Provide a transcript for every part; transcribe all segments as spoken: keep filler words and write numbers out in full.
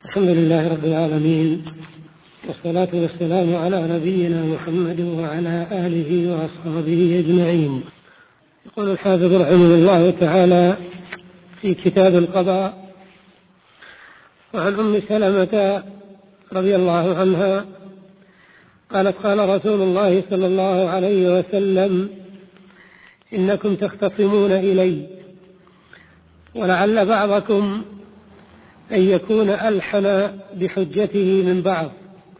الحمد لله رب العالمين، والصلاة والسلام على نبينا محمد وعلى آله وأصحابه أجمعين. يقول الحافظ رحمه الله تعالى في كتاب القضاء: وعن أم سلمة رضي الله عنها قالت: قال رسول الله صلى الله عليه وسلم: إنكم تختصمون إلي، ولعل بعضكم أن يكون ألحن بحجته من بعض،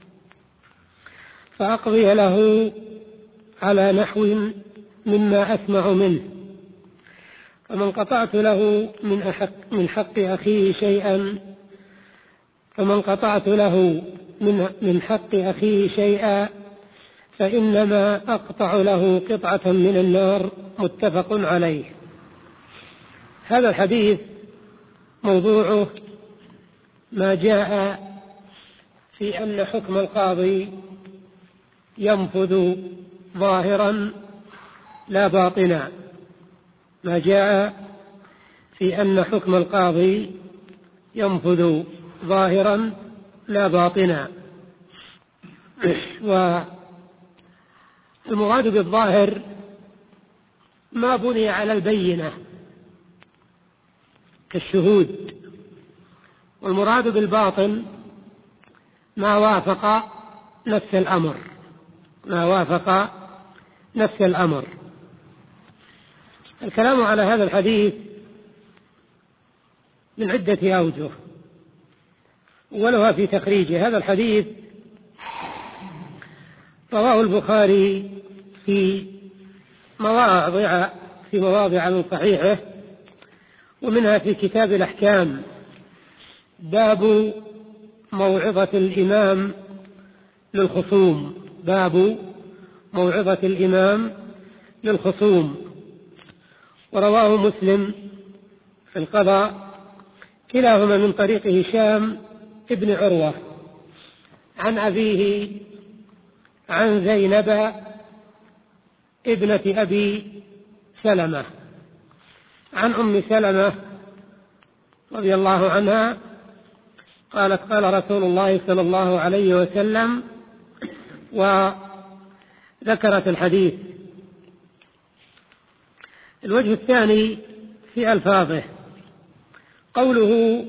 فأقضي له على نحو مما أسمع منه، فمن قطعت له من, أحق من حق أخيه شيئا فمن قطعت له من, من حق أخيه شيئا فإنما أقطع له قطعة من النار. متفق عليه. هذا الحديث موضوعه ما جاء في أن حكم القاضي ينفذ ظاهرا لا باطنا، ما جاء في أن حكم القاضي ينفذ ظاهرا لا باطنا. والمراد بالظاهر ما بني على البينة كالشهود، والمراد بالباطن ما وافق نفس الأمر ما وافق نفس الأمر. الكلام على هذا الحديث من عدة أوجه، أولها في تخريجه. هذا الحديث رواه البخاري في مواضع في مواضع من صحيحه، ومنها في كتاب الأحكام باب موعظة الإمام للخصوم باب موعظة الإمام للخصوم ورواه مسلم في القضاء، كلاهما من طريق هشام ابن عروة عن أبيه عن زينب ابنة أبي سلمة عن أم سلمة رضي الله عنها قالت: قال رسول الله صلى الله عليه وسلم، وذكرت الحديث. الوجه الثاني في ألفاظه قوله: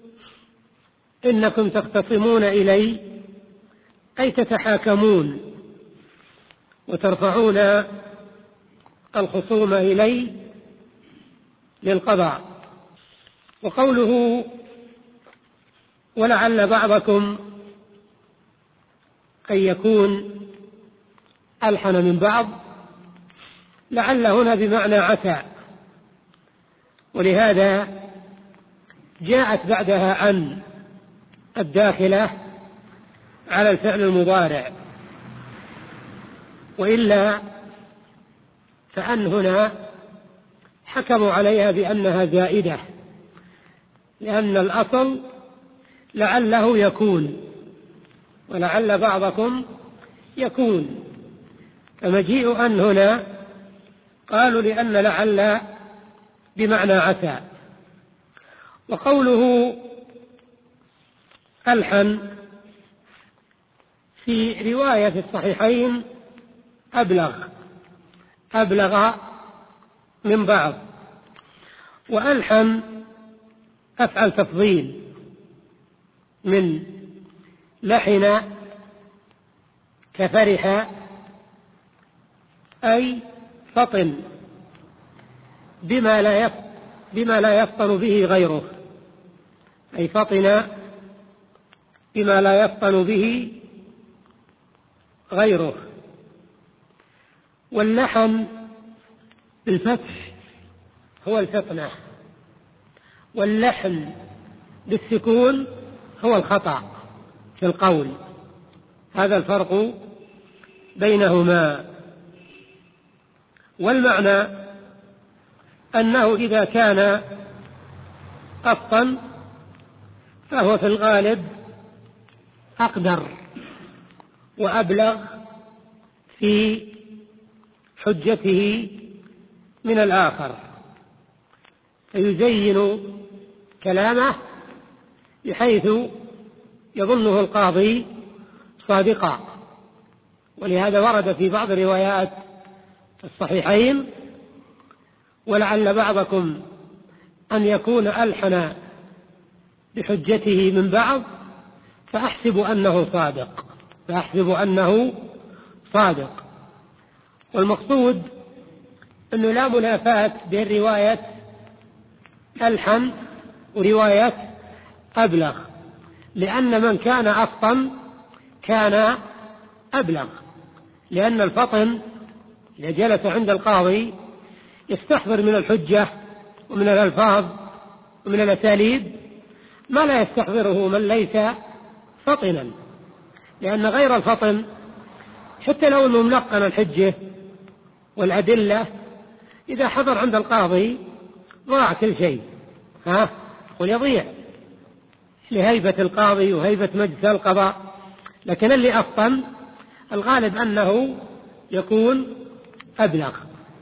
إنكم تختصمون إلي، أي تتحاكمون وترفعون الخصوم إلي للقضاء. وقوله: ولعل بعضكم أن يكون ألحن من بعض، لعل هنا بمعنى عسى، ولهذا جاءت بعدها عن الداخلة على الفعل المضارع، وإلا فأن هنا حكموا عليها بأنها زائدة، لأن الأصل لعله يكون، ولعل بعضكم يكون، فمجيء أن هنا قالوا لأن لعل بمعنى عسى. وقوله ألحن في رواية في الصحيحين أبلغ أبلغ من بعض، وألحن أفعل تفضيل من لحن كفرح، أي فطن بما لا بما لا يفطن به غيره، أي فطن بما لا يفطن به غيره. واللحن بالفتح هو الفطنة، واللحن بالسكون هو الخطأ في القول. هذا الفرق بينهما. والمعنى أنه إذا كان قصا فهو في الغالب أقدر وأبلغ في حجته من الآخر، فيزين كلامه بحيث يظنه القاضي صادقا. ولهذا ورد في بعض روايات الصحيحين: ولعل بعضكم أن يكون ألحن بحجته من بعض فأحسب أنه صادق فأحسب أنه صادق. والمقصود أنه لا منافاة بين رواية ألحن ورواية أبلغ، لأن من كان أفطن كان أبلغ، لأن الفطن إذا جلس عند القاضي يستحضر من الحجة ومن الألفاظ ومن الأساليب ما لا يستحضره من ليس فطنا، لأن غير الفطن حتى لو أنه ملقن الحجة والأدلة إذا حضر عند القاضي ضاع كل شيء، ها ويضيع لهيبة القاضي وهيبة مجلس القضاء. لكن اللي أفطن الغالب أنه يكون أبلغ.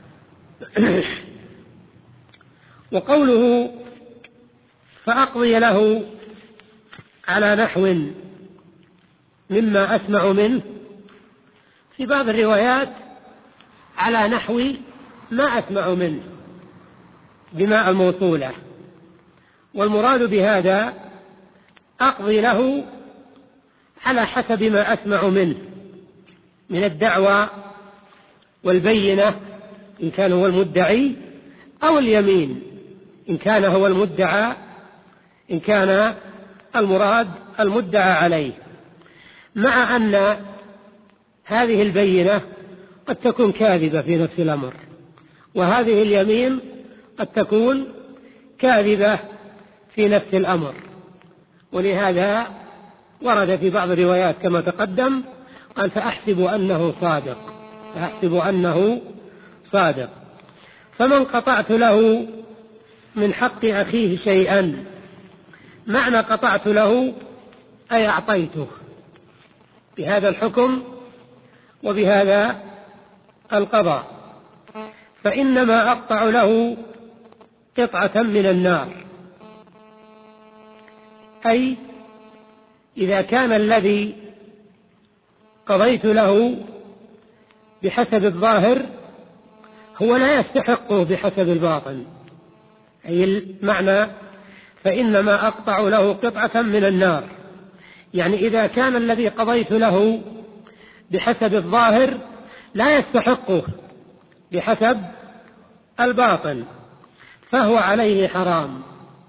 وقوله فأقضي له على نحو مما أسمع منه، في بعض الروايات على نحو ما أسمع منه بماء الموصولة، والمراد بهذا أقضي له على حسب ما أسمع منه من الدعوى والبينة إن كان هو المدعي، أو اليمين إن كان هو المدعى إن كان المراد المدعى عليه، مع أن هذه البينة قد تكون كاذبة في نفس الأمر، وهذه اليمين قد تكون كاذبة في نفس الأمر. ولهذا ورد في بعض الروايات كما تقدم قال فأحسب أنه صادق فأحسب أنه صادق. فمن قطعت له من حق أخيه شيئا، معنى قطعت له أي أعطيته بهذا الحكم وبهذا القضاء، فإنما أقطع له قطعة من النار. أي إذا كان الذي قضيت له بحسب الظاهر هو لا يستحقه بحسب الباطن، أي المعنى فإنما أقطع له قطعة من النار، يعني إذا كان الذي قضيت له بحسب الظاهر لا يستحقه بحسب الباطن فهو عليه حرام.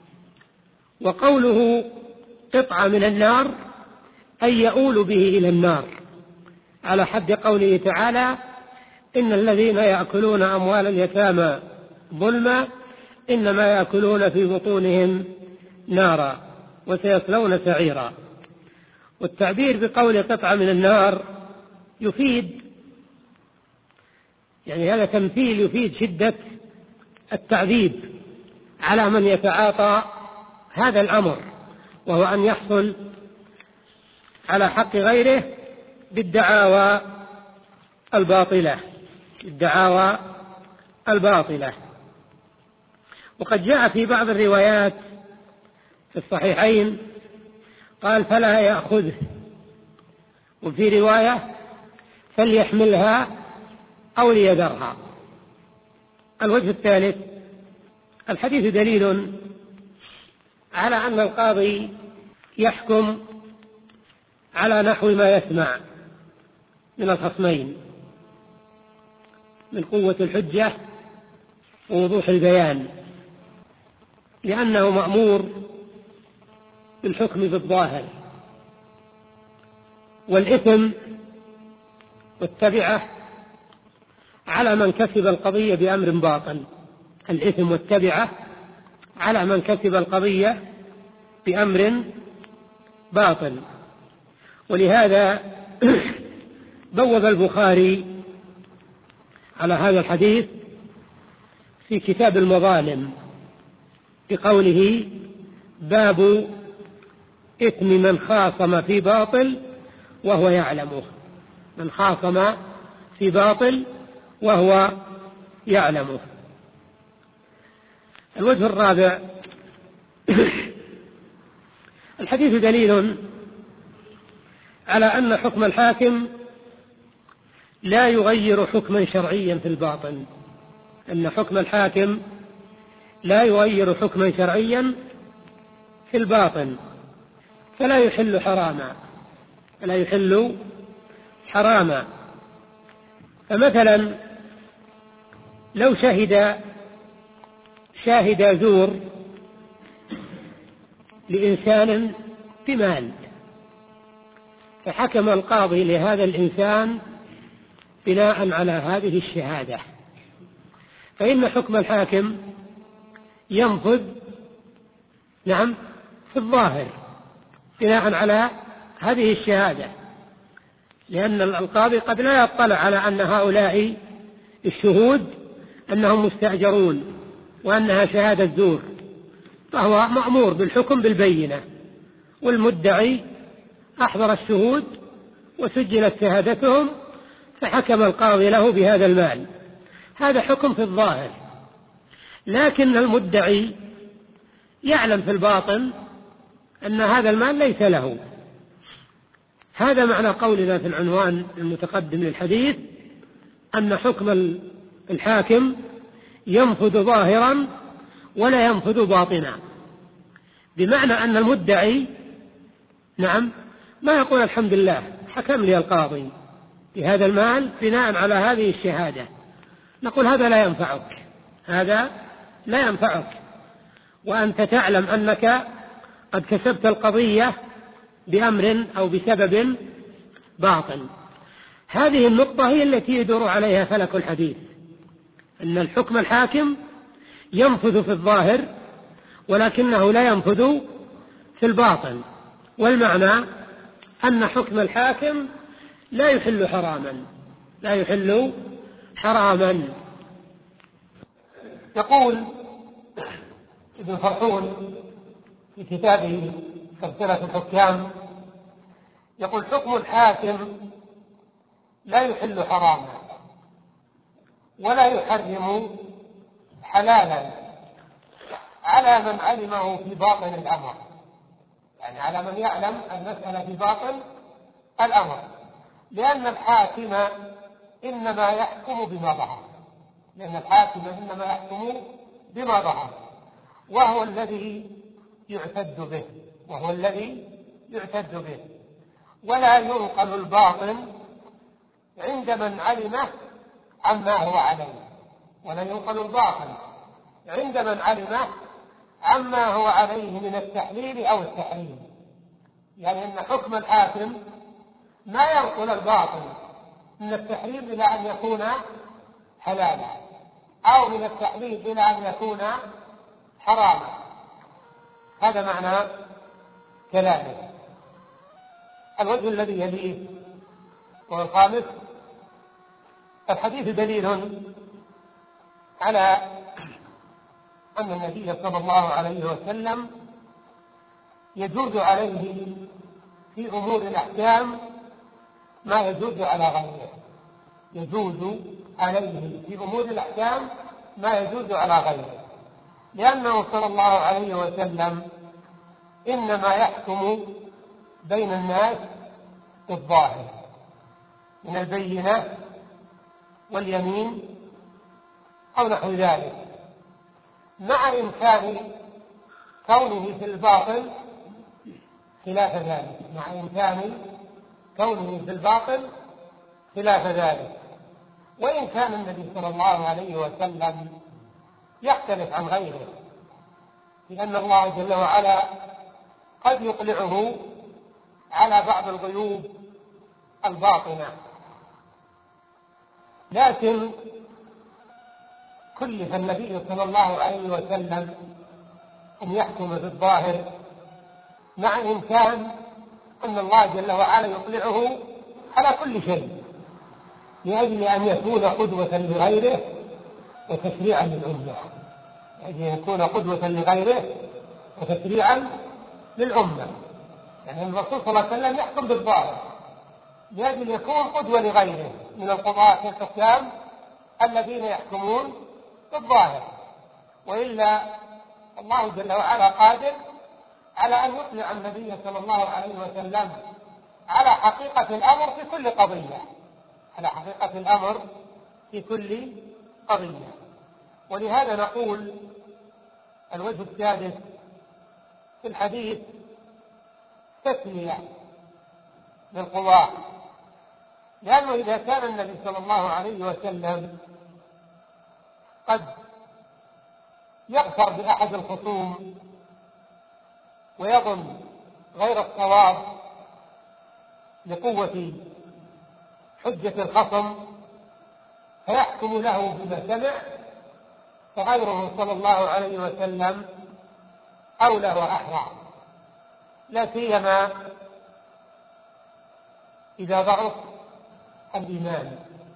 وقوله قطعة من النار أي يؤول به إلى النار، على حد قوله تعالى إن الذين يأكلون أموال اليتامى ظلما إنما يأكلون في بطونهم نارا وسيصلون سعيرا. والتعبير بقول قطعة من النار يفيد، يعني هذا تمثيل يفيد شدة التعذيب على من يتعاطى هذا الأمر، وهو أن يحصل على حق غيره بالدعاوى الباطلة الدعاوى الباطلة. وقد جاء في بعض الروايات في الصحيحين قال فلا يأخذه، وفي رواية فليحملها أو ليذرها. الوجه الثالث الحديث دليل على أن القاضي يحكم على نحو ما يسمع من الخصمين من قوة الحجة ووضوح البيان، لأنه مأمور بالحكم بالظاهر، والإثم والتبعة على من كسب القضية بأمر باطل الإثم والتبعة على من كسب القضية بأمر باطل. ولهذا بوب البخاري على هذا الحديث في كتاب المظالم بقوله باب إثم من خاصم في باطل وهو يعلمه من خاصم في باطل وهو يعلمه. الوجه الرابع الحديث دليل على أن حكم الحاكم لا يغير حكما شرعيا في الباطن، أن حكم الحاكم لا يغير حكما شرعيا في الباطن، فلا يحل حراما، فلا يحل حراما. فمثلا لو شهد شاهد زور لإنسان بمال، فحكم القاضي لهذا الإنسان بناء على هذه الشهادة، فإن حكم الحاكم ينفذ نعم في الظاهر بناء على هذه الشهادة، لأن القاضي قد لا يطلع على أن هؤلاء الشهود أنهم مستأجرون وأنها شهادة زور، فهو مأمور بالحكم بالبينة، والمدعي أحضر الشهود وسجلت شهادتهم فحكم القاضي له بهذا المال، هذا حكم في الظاهر. لكن المدعي يعلم في الباطن أن هذا المال ليس له. هذا معنى قولنا في العنوان المتقدم للحديث أن حكم الحاكم ينفذ ظاهرا ولا ينفذ باطنا، بمعنى أن المدعي نعم ما يقول الحمد لله حكم لي القاضي بهذا المال بناء على هذه الشهادة، نقول هذا لا ينفعك، هذا لا ينفعك، وأنت تعلم أنك قد كسبت القضية بأمر أو بسبب باطل. هذه النقطة هي التي يدور عليها فلك الحديث، أن الحكم الحاكم ينفذ في الظاهر ولكنه لا ينفذ في الباطن، والمعنى أن حكم الحاكم لا يحل حراما، لا يحل حراما. يقول ابن فرحون في كتابه تذكرة الحكام، يقول حكم الحاكم لا يحل حراما ولا يحرم حلالا على من علمه في باطن الأمر، يعني على من يعلم المسألة في باطن الأمر، لأن الحاكم إنما يحكم بما ظهر، لأن الحاكم إنما يحكم بما ظهر، وهو الذي يعتد به، وهو الذي يعتد به، ولا ينقل الباطن عند من علمه عما هو عليه، ولا ينقل الباطن عند من علمه عما هو عليه من التحليل أو التحريم، يعني أن حكم الحاكم ما ينقل الباطن من التحريم إلى أن يكون حلالا، أو من التحليل إلى أن يكون حراما. هذا معنى كلامه. الوجه الذي يليه والخامس، الحديث دليل على أن النبي صلى الله عليه وسلم يجوز عليه في أمور الأحكام ما يجوز على غيره، يجوز عليه في أمور الأحكام ما يجوز على غيره، لأنه صلى الله عليه وسلم إنما يحكم بين الناس بالظاهر من البينة واليمين أو نحو ذلك، مع إمكان كونه في الباطل خلاف ذلك، مع إمكان كونه في الباطل خلاف ذلك. وإن كان النبي صلى الله عليه وسلم يختلف عن غيره، لأن الله جل وعلا قد يقلعه على بعض الغيوب الباطنة، لكن كلف النبي صلى الله عليه وسلم أن يحكم بالظاهر، مع إمكان أن الله جل وعلا يقلعه على كل شيء، لأجل أن يكون قدوة لغيره وتشريعا للأمة، لأجل أن يكون قدوة لغيره وتشريعا للأمة. يعني الرسول صلى الله عليه وسلم يحكم بالظاهر لأجل يكون قدوة لغيره من القضاة والحكام الذين يحكمون بالظاهر، وإلا الله جل وعلا قادر على أن يقلع النبي صلى الله عليه وسلم على حقيقة الأمر في كل قضية، على حقيقة الأمر في كل قضية. ولهذا نقول الوجه السادس في الحديث تسمية للقضاة، لأنه إذا كان النبي صلى الله عليه وسلم قد يغفر بأحد الخصوم ويظن غير الصواب لقوة حجة الخصم فيحكم له بما سمع، فغيره صلى الله عليه وسلم أولى وأحرى، لا سيما إذا ضعف الإيمان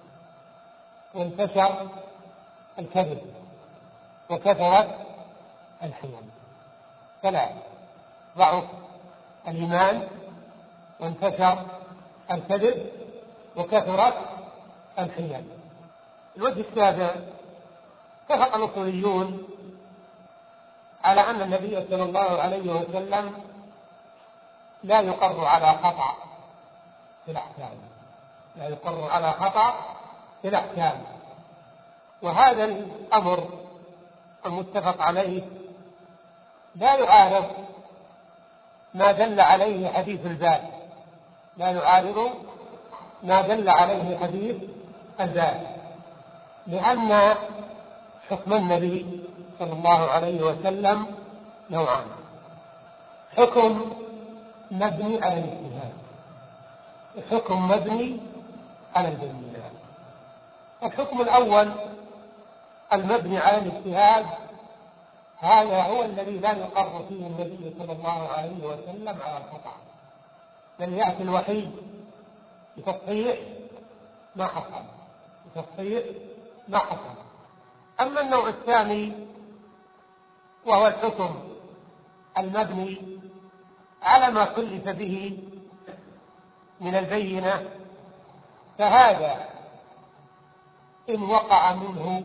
وانتشر الكذب وكثرت الحيل. فلا، ضعف الإيمان وانتشر الكذب وكثرت الحيل. الوجه السابع، اتفق الأصوليون على أن النبي صلى الله عليه وسلم لا يقر على خطأ في الأحكام، لا يقر على خطأ في الأحكام، وهذا الأمر المتفق عليه لا يعارض ما دل عليه حديث الباب، لا يعارض ما دل عليه حديث الباب، لأن حكم النبي صلى الله عليه وسلم نوعان: حكم مبني على الاجتهاد، حكم مبني على البينة. الحكم الأول المبني على الاجتهاد هذا هو الذي لا يقر فيه النبي صلى الله عليه وسلم على الخطأ، بل يأتي الوحي بتصحيح ما حصل، بتصحيح ما حصل. أما النوع الثاني وهو الحكم المبني على ما كلف به من البينة، فهذا إن وقع منه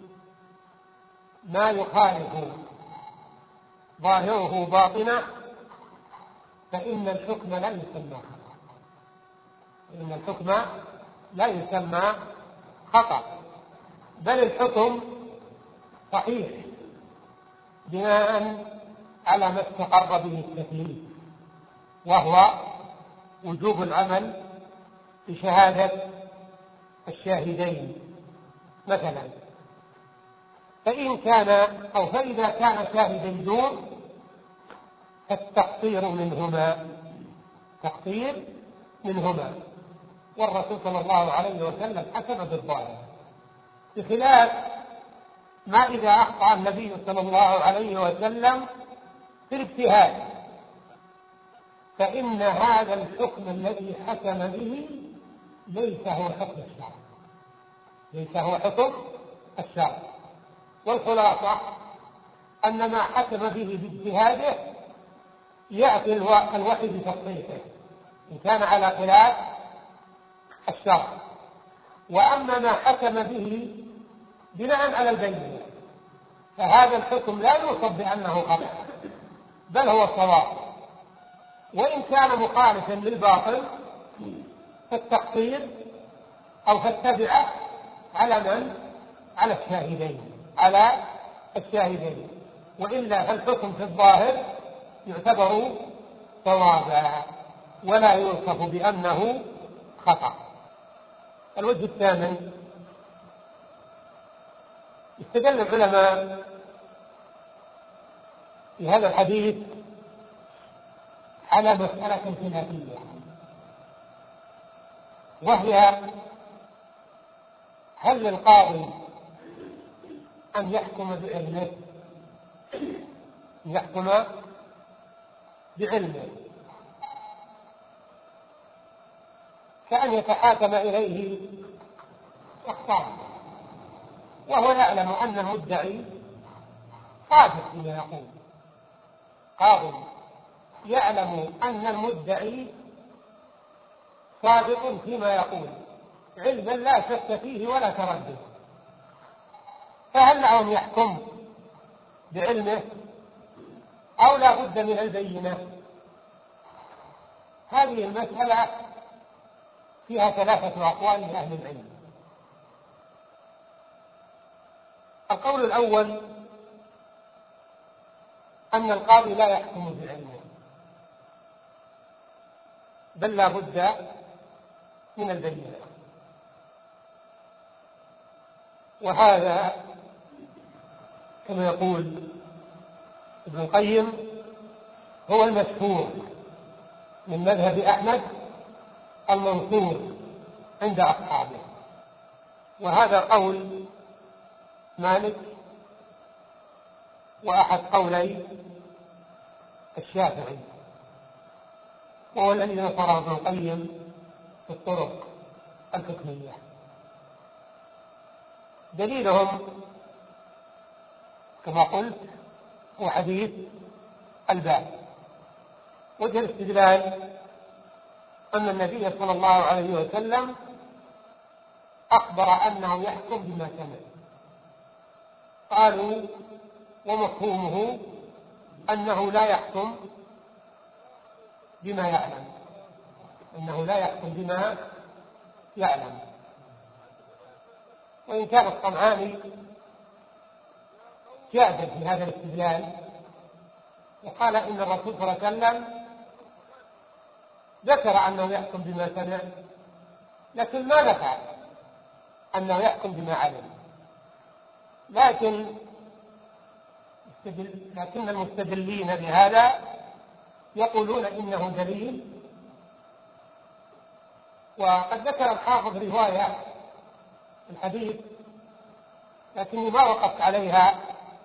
ما يخالف ظاهره باطنه فإن الحكم لا يسمى خطأ، إن الحكم لا يسمى خطأ، بل الحكم صحيح بناء على ما استقر به التكليف، وهو وجوب العمل بشهادة الشاهدين مثلا. فإن كان أو فإذا كان شاهد يدور فالتقصير منهما، تقصير منهما، والرسول صلى الله عليه وسلم حكم بالظاهر، بخلاف ما إذا أخطأ النبي صلى الله عليه وسلم في الاجتهاد، فإن هذا الحكم الذي حكم به ليس هو حكم الشرع، ليس هو حكم الشرع. والخلاصة أن ما حكم به باجتهاده يأتي الوحي بتصحيحه إن كان على خلاف الشرع، وأما ما حكم به بناء على البينة فهذا الحكم لا يوصف بأنه خطأ، بل هو صواب، وإن كان مخالفا للباطل فالتقصير أو فالتبعة على من؟ على الشاهدين، على الشاهدين، وإلا فالحكم في الظاهر يعتبر صوابا ولا يوصف بأنه خطأ. الوجه الثامن، استدل العلماء في هذا الحديث على مسألة خلافية، وهي هل للقاضي أن يحكم بعلمه، يحكم بعلمه كأن يتحاكم إليه أخطاء وهو يعلم أن المدعي صادق فيما يقول، قاضي يعلم أن المدعي صادق فيما يقول علما لا شك فيه ولا تردد، فهل له أن يحكم بعلمه أو لا بد من البينة؟ هذه المسألة فيها ثلاثة أقوال لأهل العلم. القول الأول أن القاضي لا يحكم بعلمه، بل لا بد من البينة، وهذا كما يقول ابن القيم هو المشهور من مذهب أحمد المنصور عند أصحابه، وهذا قول مالك وأحد قولي الشافعي، وهو الذي نصره ابن القيم في الطرق الحكمية. دليلهم كما قلت هو حديث الباب. وجه الاستدلال أن النبي صلى الله عليه وسلم أخبر أنه يحكم بما سمع. قالوا ومفهومه أنه لا يحكم بما يعلم، أنه لا يحكم بما يعلم. وإن كان الصنعاني جادل في هذا الاستدلال وقال إن الرسول صلى الله عليه وسلم ذكر أنه يحكم بما سمع، لكن ما نفع أنه يحكم بما علم. لكن لكن المستدلين بهذا يقولون إنه دليل. وقد ذكر الحافظ رواية الحديث لكني ما وقفت عليها.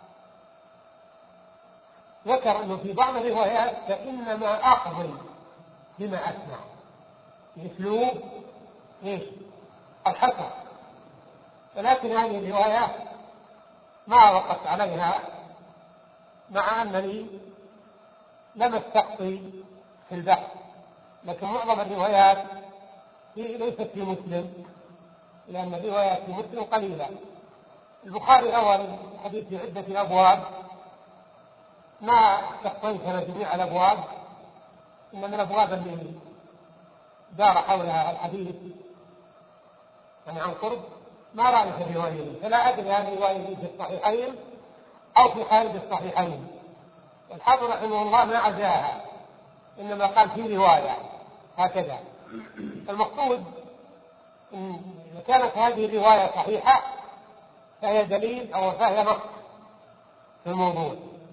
ذكر أنه في بعض الروايات فإنما أقضي بما أسمع، بأسلوب إيش؟ الحسن. ولكن هذه الروايات ما وقفت عليها، مع أنني لم استقصي في البحث، لكن معظم الروايات ليست في مسلم، لأن الروايات في مسلم قليلة. البخاري روى الحديث في عدة أبواب، ما استقصيتنا جميع الأبواب، إن من الأبواب اللي دار حولها الحديث يعني عن قرب ما رأيت الرواية، فلا أدري هذه الرواية في الصحيحين أو في خارج الصحيحين. والحافظ رحمه الله ما عزاها، إنما قال في رواية هكذا. المقصود إن كانت هذه الرواية صحيحة فهي دليل أو فهي نص في الموضوع.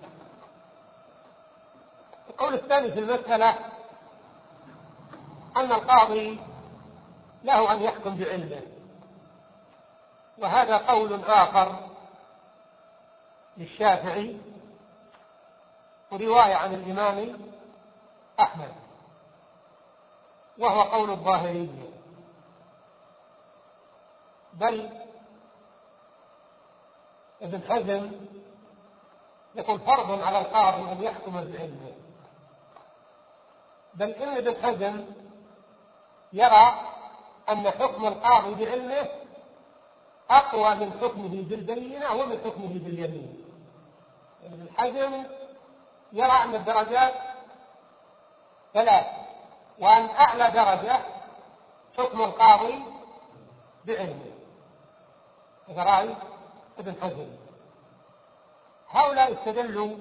القول الثاني في المسألة أن القاضي له أن يحكم بعلمه، وهذا قول آخر للشافعي ورواية عن الإمام أحمد، وهو قول الظاهري. بل ابن حزم يقول فرض على القاضي أن يحكم بعلمه، بل إن ابن حزم يرى أن حكم القاضي بعلمه أقوى من حكمه بالبينة ومن حكمه باليمين. ابن حزم يرى أن الدرجات ثلاث، وأن أعلى درجة حكم القاضي بعلمه. هذا رأي ابن حزم. هؤلاء استدلوا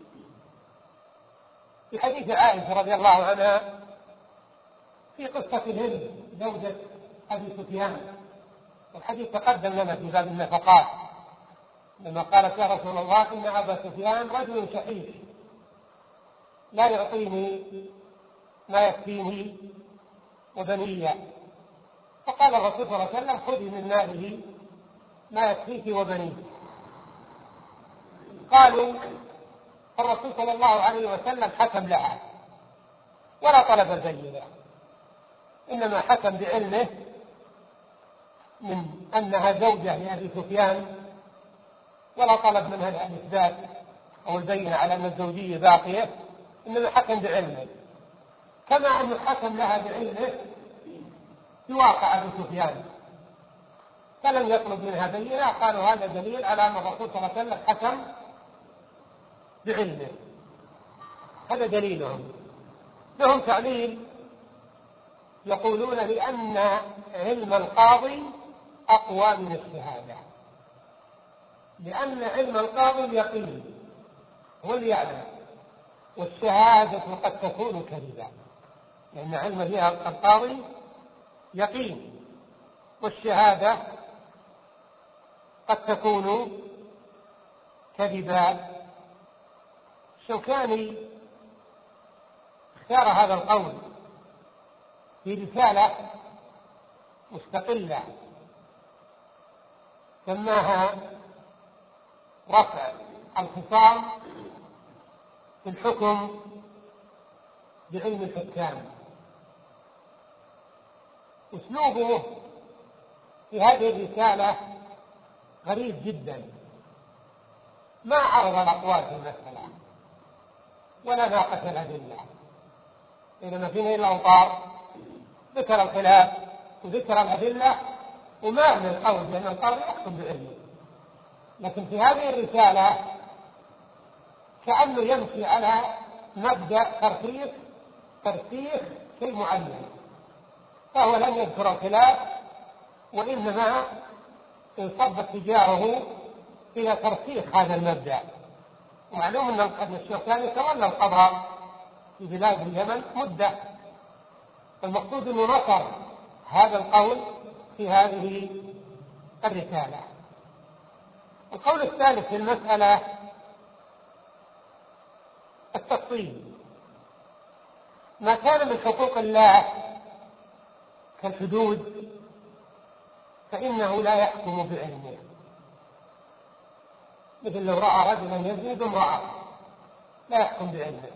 في حديث عائشة رضي الله عنها في قصة الهند زوجة أبي سفيان، والحديث تقدم لنا في باب النفقات لما قالت يا رسول الله إن أبا سفيان رجل شحيح لا يعطيني ما يكفيني وبني، فقال الرسول صلى الله عليه وسلم خذي من ماله ما يكفيك وبنيك. قالوا الرسول صلى الله عليه وسلم حكم لها ولا طلب البينة، إنما حكم بعلمه من أنها زوجة لأبي سفيان، ولا طلب منها الإثبات أو البينة على أن الزوجية باقية، إنما حكم بعلمه، كما أنه حكم لها بعلمه في واقع أبي سفيان، فلم يطلب منها بينة. قالوا هذا دليل على أن الرسول صلى الله عليه وسلم حكم بعلمه. هذا دليلهم. لهم تعليل يقولون لأن علم القاضي أقوى من الشهادة، لأن علم القاضي اليقين هو اللي يعلم، والشهادة قد تكون كذبا، لأن علم فيها القاضي يقين، والشهادة قد تكون كذبا. الشوكاني اختار هذا القول في رسالة مستقلة سماها رفع الخصام في الحكم بعلم الحكام. أسلوبه في هذه الرسالة غريب جدا، ما عرض الأقوال في المسألة ولا ناقش الأدلة، إنما في نيل الأوطار ذكر الخلاف وذكر الأدلة وما من القول بأن القاضي يحكم بعلمه. لكن في هذه الرسالة كأنه يمشي على مبدأ ترسيخ ترسيخ شيء معين، فهو لم يذكر الخلاف وإنما انصب اتجاهه إلى ترسيخ هذا المبدأ. ومعلوم أن الشوكاني تولى القضاء في بلاد اليمن مدة، المقصود أنه نصر هذا القول في هذه الرسالة. القول الثالث في المسألة التفصيل، ما كان من حقوق الله كالحدود فإنه لا يحكم بعلمه، مثل لو رأى رجلا يزني بامرأة لا يحكم بعلمه.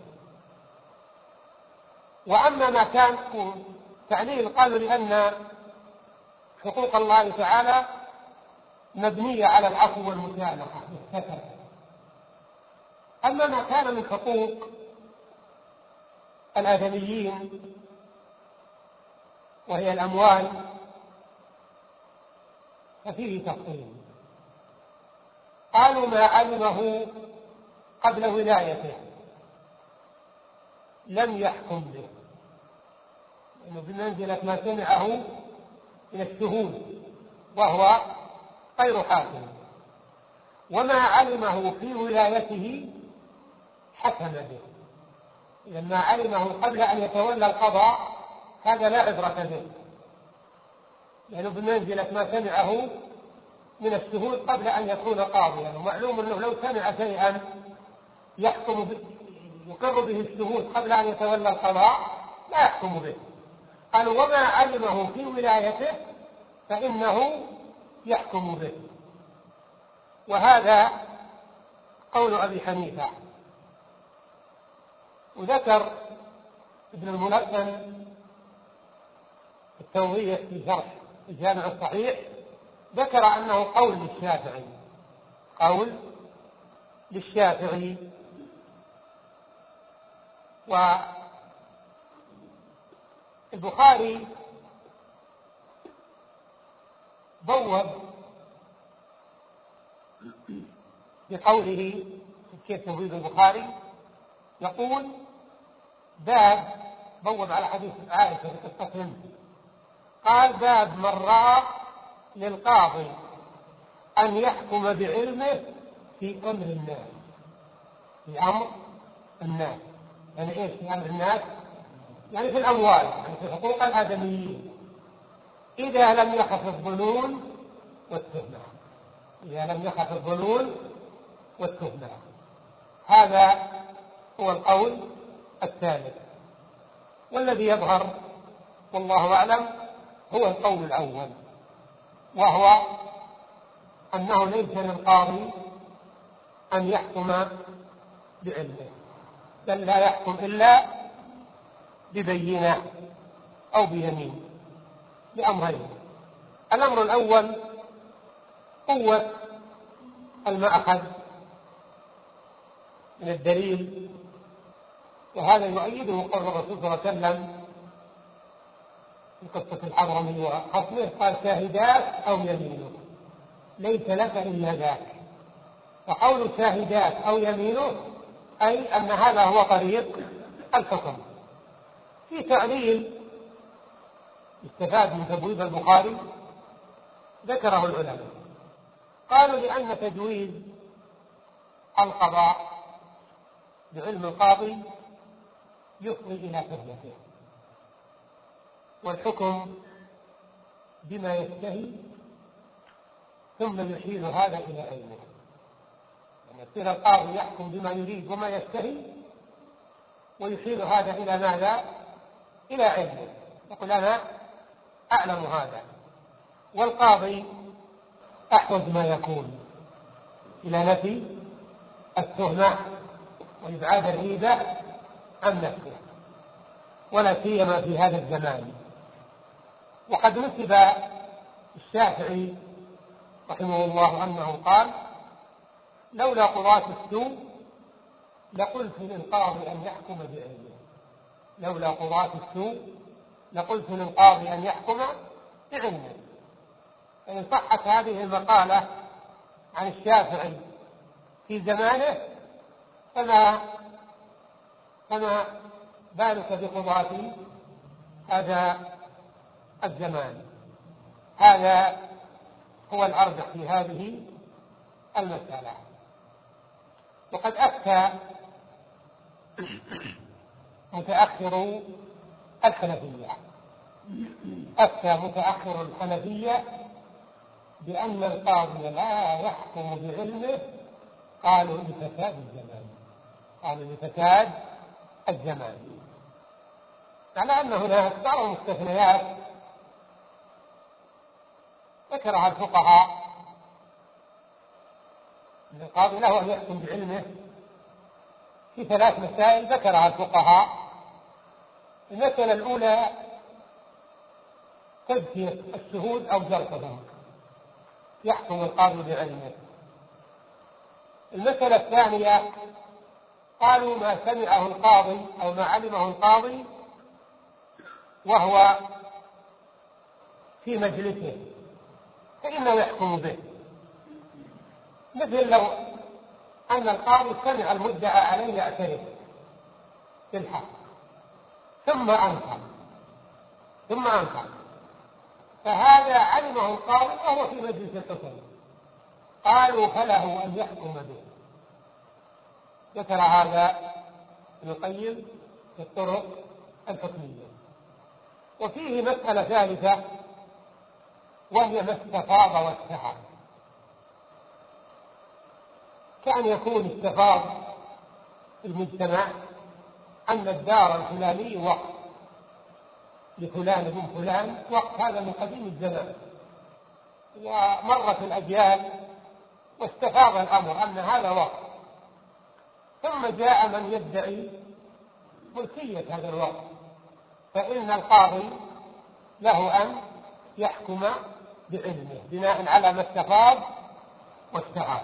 وأما ما كان تعليل قالوا لأن حقوق الله تعالى مبنية على العفو والمسامحة والستر. أما ما كان من حقوق الآدميين وهي الأموال ففيه تفصيل. قالوا ما علمه قبل ولايته لم يحكم به، لأنه بمنزلة ما سمعه من الشهود وهو غير حاكم، وما علمه في ولايته حكم به. إذا ما علمه قبل أن يتولى القضاء هذا لا عبرة به، لأنه بمنزلة ما سمعه من الشهود قبل أن يكون قاضيا. ومعلوم أنه لو سمع شيئا يحكم به يقر به الشهود قبل أن يتولى القضاء لا يحكم به. قالوا وما علمه في ولايته فإنه يحكم به، وهذا قول أبي حنيفة. وذكر ابن الملقن التوضيح في شرح الجامع الصحيح ذكر أنه قول للشافعي قول للشافعي والبخاري بوب بقوله في كيف تبويب البخاري يقول باب بوب على حديث عائشة في قصة هند، قال باب من رأى للقاضي أن يحكم بعلمه في أمر الناس، في أمر الناس. يعني إيش في أمر الناس؟ يعني في الأموال، يعني في حقوق الآدميين، إذا لم يخف الظنون والتهمة، إذا لم يخف الظنون والتهمة. هذا هو القول الثالث، والذي يظهر والله أعلم هو القول الأول، وهو أنه ليس للقاضي أن يحكم بعلمه، بل لا يحكم إلا ببينة أو بيمين، بأمرين. الأمر الأول قوة المأخذ من الدليل، وهذا يؤيده قول الرسول صلى الله عليه وسلم في قصة الحضرمي وخصمه قال شاهدات أو يمينه ليس لك إلا ذاك. فقول شاهدات أو يمينه أي أن هذا هو طريق الحكم. في تعليل يستفاد من تبويب البخاري؟ ذكره العلماء، قالوا لأن تجويز القضاء بعلم القاضي يفضي إلى فهمته، والحكم بما يشتهي ثم يحيل هذا إلى علمه. يعني يصير القاضي يحكم بما يريد وما يشتهي ويحيل هذا إلى ماذا؟ إلى علمه، يقول أنا أعلم هذا. والقاضي أحوج ما يكون إلى نفي التهمة وإبعاد الريبة عن نفسه، ولا سيما في هذا الزمان. وقد نسب الشافعي رحمه الله أنه قال: لولا قضاة السوء لقلت للقاضي أن يحكم بعلمه. لولا قضاة السوء لقلت للقاضي أن يحكم بعلمه. فإن صحت هذه المقالة عن الشافعي في زمانه فما فما بالك بقضاة هذا الزمان. هذا هو الأرجح في هذه المسألة. وقد أفتى متأخر الحنفية أفتى متأخر الحنفية بأن القاضي لا يحكم بعلمه، قالوا لفساد الزمان قالوا لفساد الزمان على أن هناك بعض المستثنيات ذكرها الفقهاء. القاضي له أن يحكم بعلمه في ثلاث مسائل ذكرها الفقهاء. المسألة الأولى تزكية الشهود أو جرحهم، يحكم القاضي بعلمه. المسألة الثانية قالوا ما سمعه القاضي أو ما علمه القاضي وهو في مجلسه فإنه يحكم به، مثل لو أن القاضي سمع المدعى عليه يعترف بالحق ثم أنكر ثم أنكر فهذا علمه القاضي وهو في مجلس الحكم، قالوا فله أن يحكم به. ذكر هذا ابن القيم في الطرق الحكمية. وفيه مسألة ثالثة وهي ما استفاض واستحى، كأن يكون استفاض المجتمع أن الدار الفلاني وقف لفلان بن فلان، وقف هذا من قديم الزمان ومرت الأجيال واستفاض الأمر أن هذا وقف، ثم جاء من يدعي ملكية هذا الوقف، فإن القاضي له أن يحكم بعلمه بناء على ما استفاض واستحى.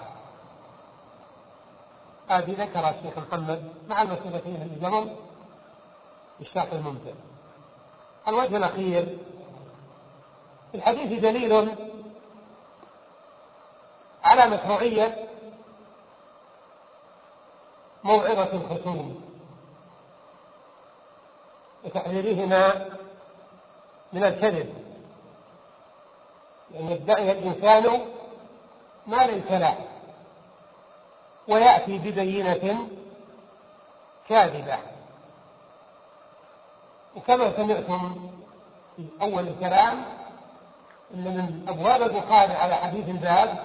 هذه ذكر الشيخ محمد مع المسألتين اللي قبل بالشرح الممتع. الوجه الأخير في الحديث دليل على مشروعية موعظة الخصوم وتحذيرهما من الكذب، لأن يدعي الإنسان ما ليس له ويأتي ببينة كاذبة. وكما سمعتم في أول الكلام إن من أبواب البخاري على حديث الباب،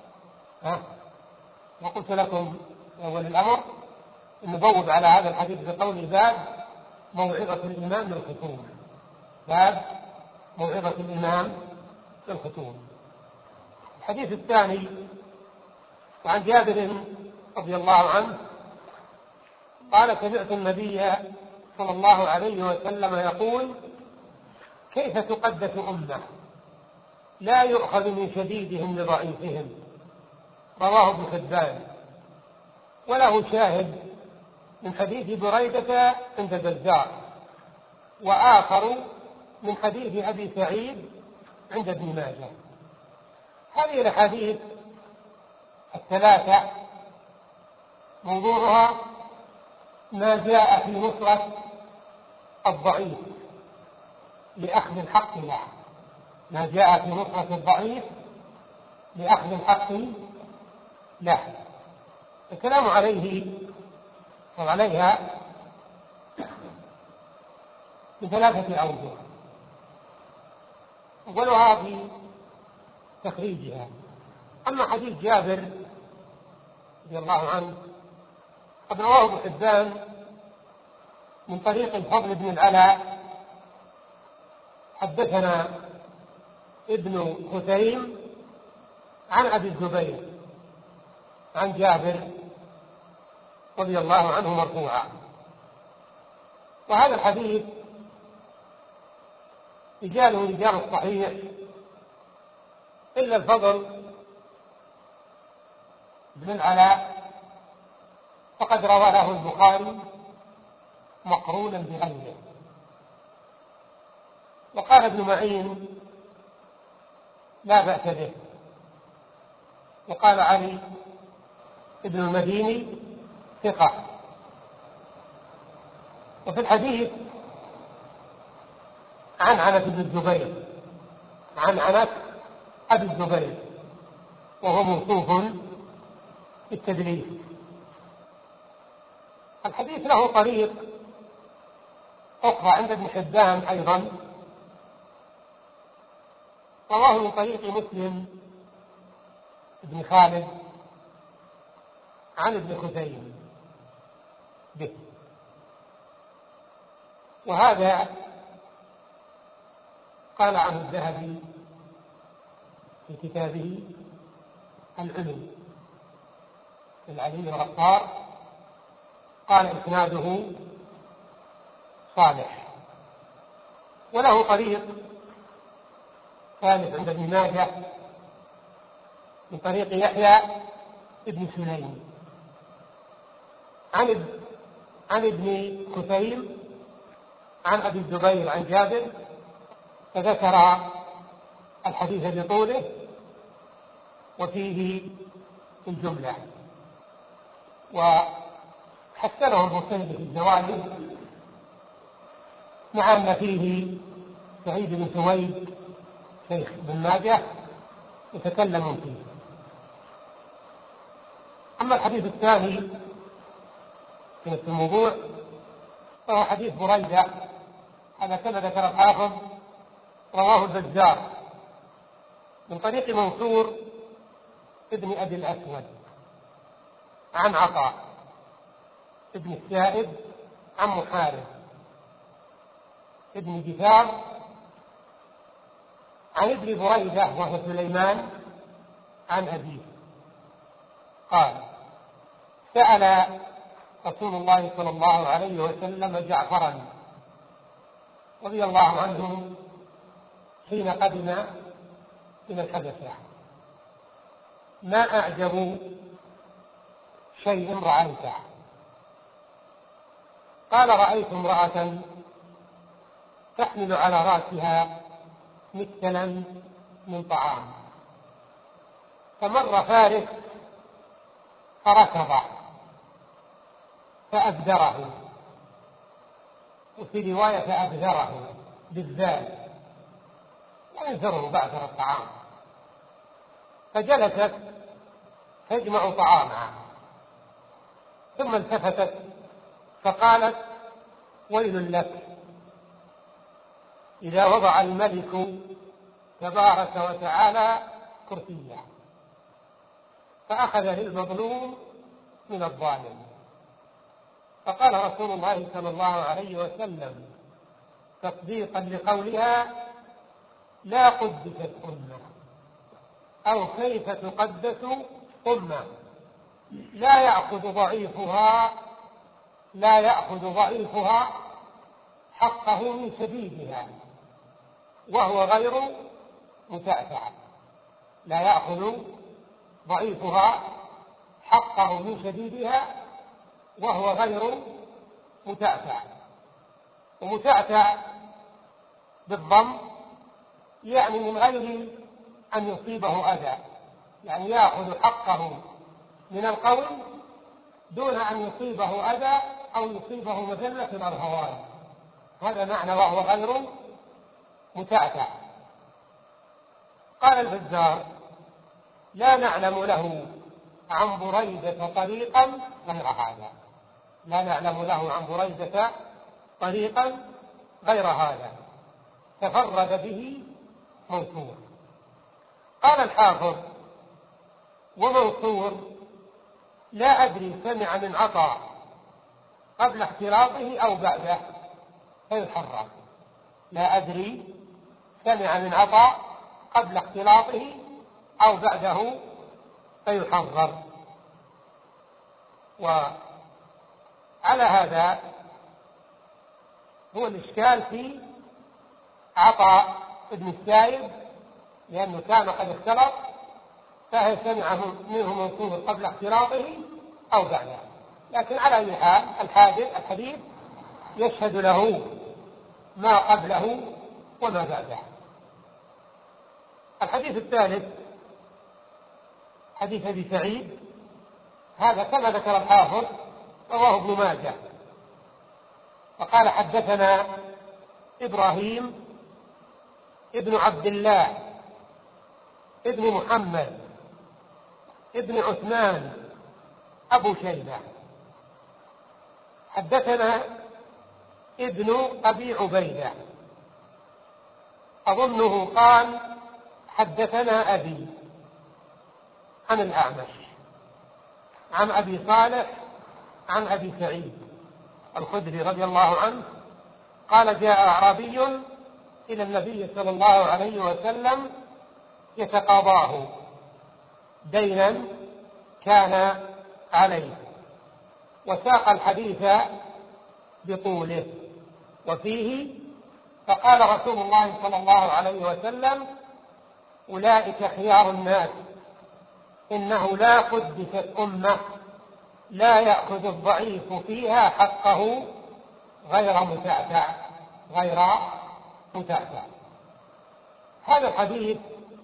وقلت لكم في أول الأمر أن نبوب على هذا الحديث بقول باب موعظة الإمام للخصوم، باب موعظة الإمام للخصوم. الحديث الثاني وعن جابر رضي الله عنه قال: سمعت النبي صلى الله عليه وسلم يقول: كيف تقدس أمة لا يؤخذ من شديدهم لضعيفهم، رواه ابن حبان. وله شاهد من حديث بريدة عند البزار، وآخر من حديث أبي سعيد عند ابن ماجه. هذه الحديث الثلاثة موضوعها ما جاء في نصرة الضعيف لأخذ الحق له، ما جاء في نصرة الضعيف لأخذ الحق له. الكلام عليه وعليها بثلاثة أوجه، أولها في تخريجها. أما حديث جابر رضي الله عنه قد رواه ابن حبان من طريق الفضل بن العلاء حدثنا ابن خثيم عن أبي الزبير عن جابر رضي الله عنه مرفوعا. وهذا الحديث رجاله رجال الصحيح إلا الفضل بن العلاء فقد روى له البخاري مقرونا بغيره. وقال ابن معين لا بأس به. وقال علي ابن المديني ثقة. وفي الحديث عن عنة بن الزبير عن عنة أبي الزبير وهو موصوف بالتدليس. الحديث له طريق أخرى عند ابن حبان أيضا رواه من طريق مسلم ابن خالد عن ابن خثيم به. وهذا قال عنه الذهبي في كتابه العلم العلي الغفار قال إسناده صالح. وله طريق ثالث عند ابن ماجه من طريق يحيى ابن سليم عن عن ابن خثيم عن أبي الزبير عن جابر، فذكر الحديث بطوله وفيه الجملة. وحسنه البخاري في الزوائد مع أن فيه سعيد بن سويد شيخ ابن ماجه يتكلم فيه. أما الحديث الثاني في نفس الموضوع فهو حديث بريدة، هذا كما ذكر الحافظ رواه البزار من طريق منصور ابن أبي الأسود عن عطاء ابن السائب عن محارب ابن جثار عن ابن بريدة وهو سليمان عن أبيه قال: سأل رسول الله صلى الله عليه وسلم جعفرا رضي الله عنه حين قدم من الحبشة: ما أعجب شيء رأيته؟ قال: رأيت امرأة تحمل على رأسها مكتلا من طعام، فمر فارس فركض فأبدره، وفي رواية فأبذره بالذال وينذره بعثر الطعام، فجلست تجمع طعامها ثم التفتت فقالت: ويل لك إذا وضع الملك تبارك وتعالى كرسيه فأخذ للمظلوم من الظالم. فقال رسول الله صلى الله عليه وسلم تصديقا لقولها: لا قدست أمة، أو كيف تقدس أمة لا يأخذ ضعيفها لا يأخذ ضعيفها حقه من شديدها وهو غير متأتع. لا يأخذ ضعيفها حقه من شديدها وهو غير متأتع. ومتأتع بالضم يعني من غير أن يصيبه أذى، يعني يأخذ حقه من القول دون أن يصيبه أذى أو يصيبه مذلة أو هوان، هذا معنى وهو غير متعتع. قال البزار: لا نعلم له عن بريدة طريقا غير هذا، لا نعلم له عن بريدة طريقا غير هذا، تفرد به منصور. قال الحافظ: ومنصور لا أدري سمع من عطاء قبل اختلاطه أو بعده فيحرر. لا أدري سمع من عطاء قبل اختلاطه أو بعده فيحرر. وعلى هذا هو الإشكال في عطاء ابن السائب، لأنه كان قد اختلط، فهل سمعه منه منصور قبل اختلاطه أو بعده. لكن على أي حال الحادث الحديث يشهد له ما قبله وما بعده. الحديث الثالث حديث أبي سعيد، هذا كما ذكر الحافظ رواه ابن ماجه، فقال: حدثنا إبراهيم ابن عبد الله ابن محمد ابن عثمان أبو شيبة، حدثنا ابن أبي عبيدة، أظنه قال: حدثنا أبي، عن الأعمش عن أبي صالح عن أبي سعيد الخدري رضي الله عنه قال: جاء أعرابي إلى النبي صلى الله عليه وسلم يتقاضاه دينا كان عليه، وساق الحديث بطوله وفيه: فقال رسول الله صلى الله عليه وسلم: أولئك خيار الناس، إنه لا قدست أمة لا يأخذ الضعيف فيها حقه غير متعتع غير متعتع. هذا الحديث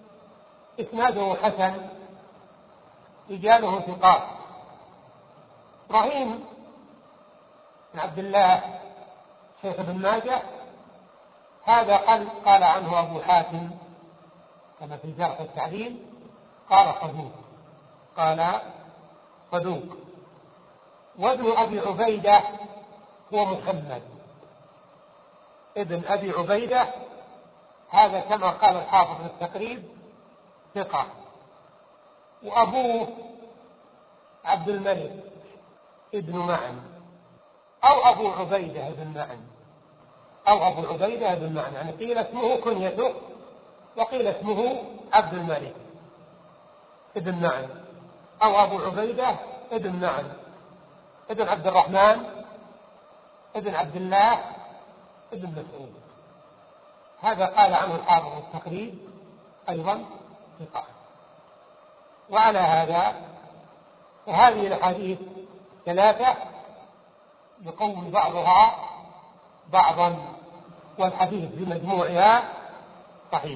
إسناده حسن، رجاله ثقات. إبراهيم بن عبد الله شيخ ابن ماجه، هذا قال, قال عنه أبو حاتم كما في الجرح والتعديل، قال صدوق، قال صدوق. وابن أبي عبيدة هو محمد ابن أبي عبيدة، هذا كما قال الحافظ في التقريب ثقة. وأبوه عبد الملك ابن معن أو أبو عبيدة ابن معن أو أبو عبيدة ابن معن، يعني قيل اسمه كنيته وقيل اسمه عبد الملك ابن معن أو أبو عبيدة ابن معن ابن عبد الرحمن ابن عبد الله ابن مسعود. هذا قال عنه الحافظ التقريب أيضا ثقة. وعلى هذا فهذه الحديث ثلاثة يقوي بعضها بعضا، والحديث بمجموعها صحيح.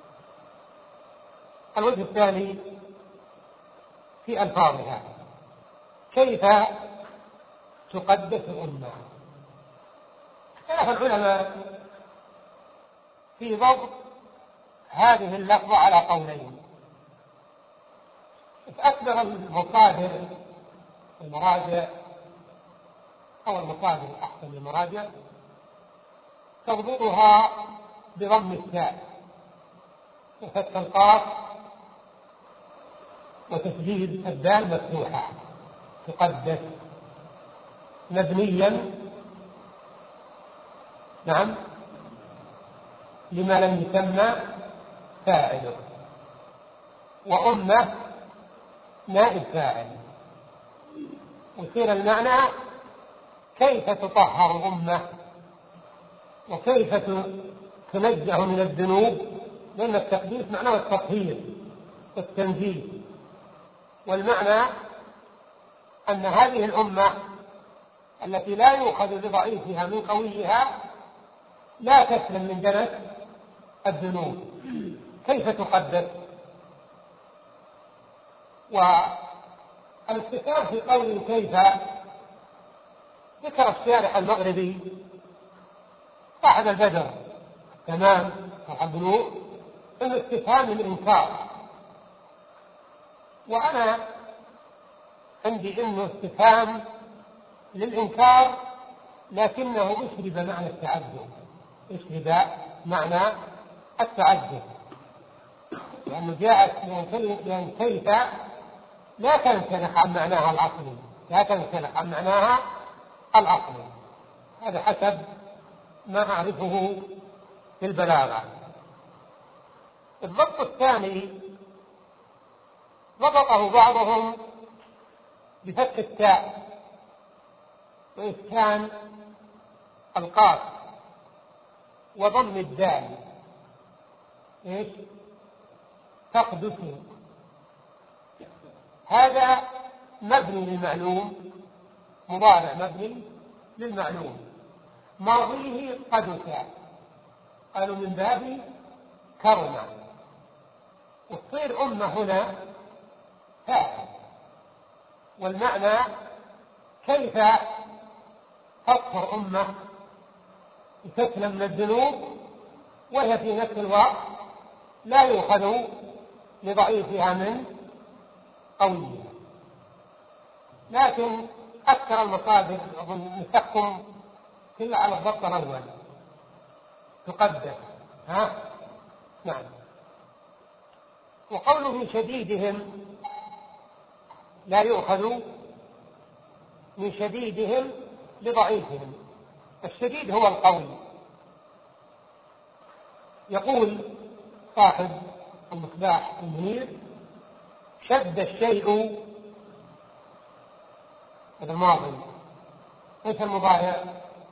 الوجه الثاني في ألفاظها، كيف تقدس الأمة؟ اختلف العلماء في ضبط هذه اللفظة على قولين. أكثر المصادر المراجع أو المصادر أحسن المراجع تضبطها بضم التاء وفتح القاف وتسديد الدال مفتوحة، تقدس مبنيا نعم لما لم يسمى فاعله، وأمة نائب فاعل. وصير المعنى كيف تطهر الأمة وكيف تنزه من الذنوب، لأن التقديس معناه التطهير والتنزيه، والمعنى أن هذه الأمة التي لا يؤخذ بضعيفها من قويها لا تسلم من دنس الذنوب. كيف تقدس؟ والاستفهام في قول كيف ذكر الشارح المغربي صاحب البدر تمام البلوغ إنه استفهام الإنكار، وأنا عندي إنه استفهام للإنكار لكنه أسرب معنى التعجب، أسرب معنى التعجب، لأنه جاءت لأن كيف لا تنسلخ عن معناها الأصلي، لا تنسلخ عن معناها الأصلي. هذا حسب ما أعرفه في البلاغة. الضبط الثاني ضبطه بعضهم بفتح التاء وإسكان القاف وضم الدال، إيش؟ تقدس. هذا مبني للمعلوم، مضارع مبني للمعلوم، ماضيه قدس، قالوا من باب كرم، وتصير أمة هنا فاعل، والمعنى كيف تطهر أمة تسلم من الذنوب وهي في نفس الوقت لا يؤخذ لضعيفها من قويها. لكن أكثر المصادر أظن نسخهم كلها على الضبط الأول، تقدس. ها نعم. وقوله من شديدهم لا يؤخذ من شديدهم لضعيفهم، الشديد هو القوي. يقول صاحب المصباح المنير: شد الشيء، هذا الماضي. ايش المضارع؟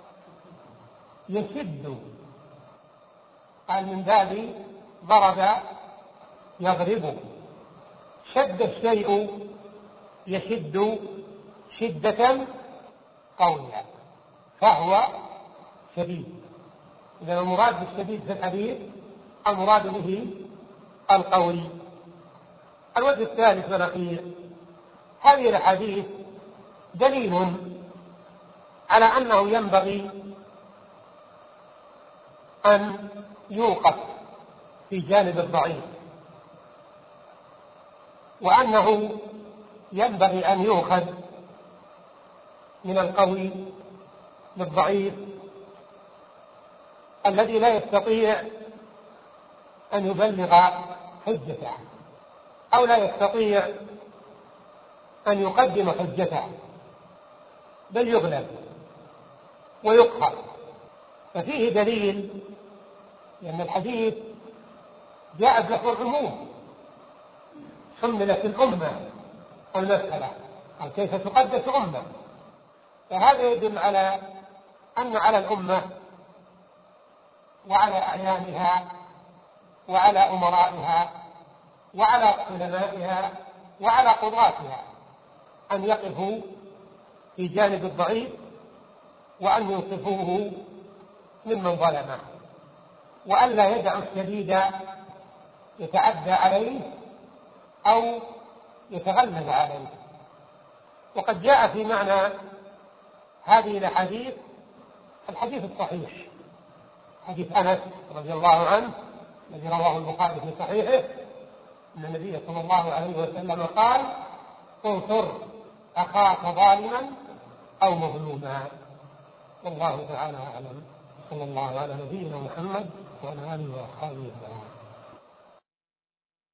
يشد، قال من باب ضرب يضرب. شد الشيء يشد شدة قوية فهو شديد. إذا المراد بالشديد في الحديث المراد به القوي. الوجه الثالث والأخير: هذه الحديث دليل على أنه ينبغي أن يوقف في جانب الضعيف، وأنه ينبغي أن يؤخذ من القوي للضعيف الذي لا يستطيع أن يبلغ حجته أو لا يستطيع أن يقدم حجته، بل يغلب ويقهر. ففيه دليل لأن الحديث جاء بلفظ العموم، حملت الأمة المسألة، قال كيف تقدس أمة، فهذا يدل على أن على الأمة وعلى أعيانها وعلى أمرائها وعلى علمائها وعلى قضاتها أن يقفوا في جانب الضعيف وأن ينصفوه ممن ظلمه، وأن لا يدعوا الشديد يتعدى عليه أو يتغلب عليه. وقد جاء في معنى هذه الأحاديث الحديث الصحيح، حديث أنس رضي الله عنه الذي رواه البخاري في صحيحه أن النبي صلى الله عليه وسلم قال: انصر أخاك ظالما أو مظلوما. والله تعالى أعلم. صلى الله على نبينا محمد وعلى آله وأصحابه أجمعين.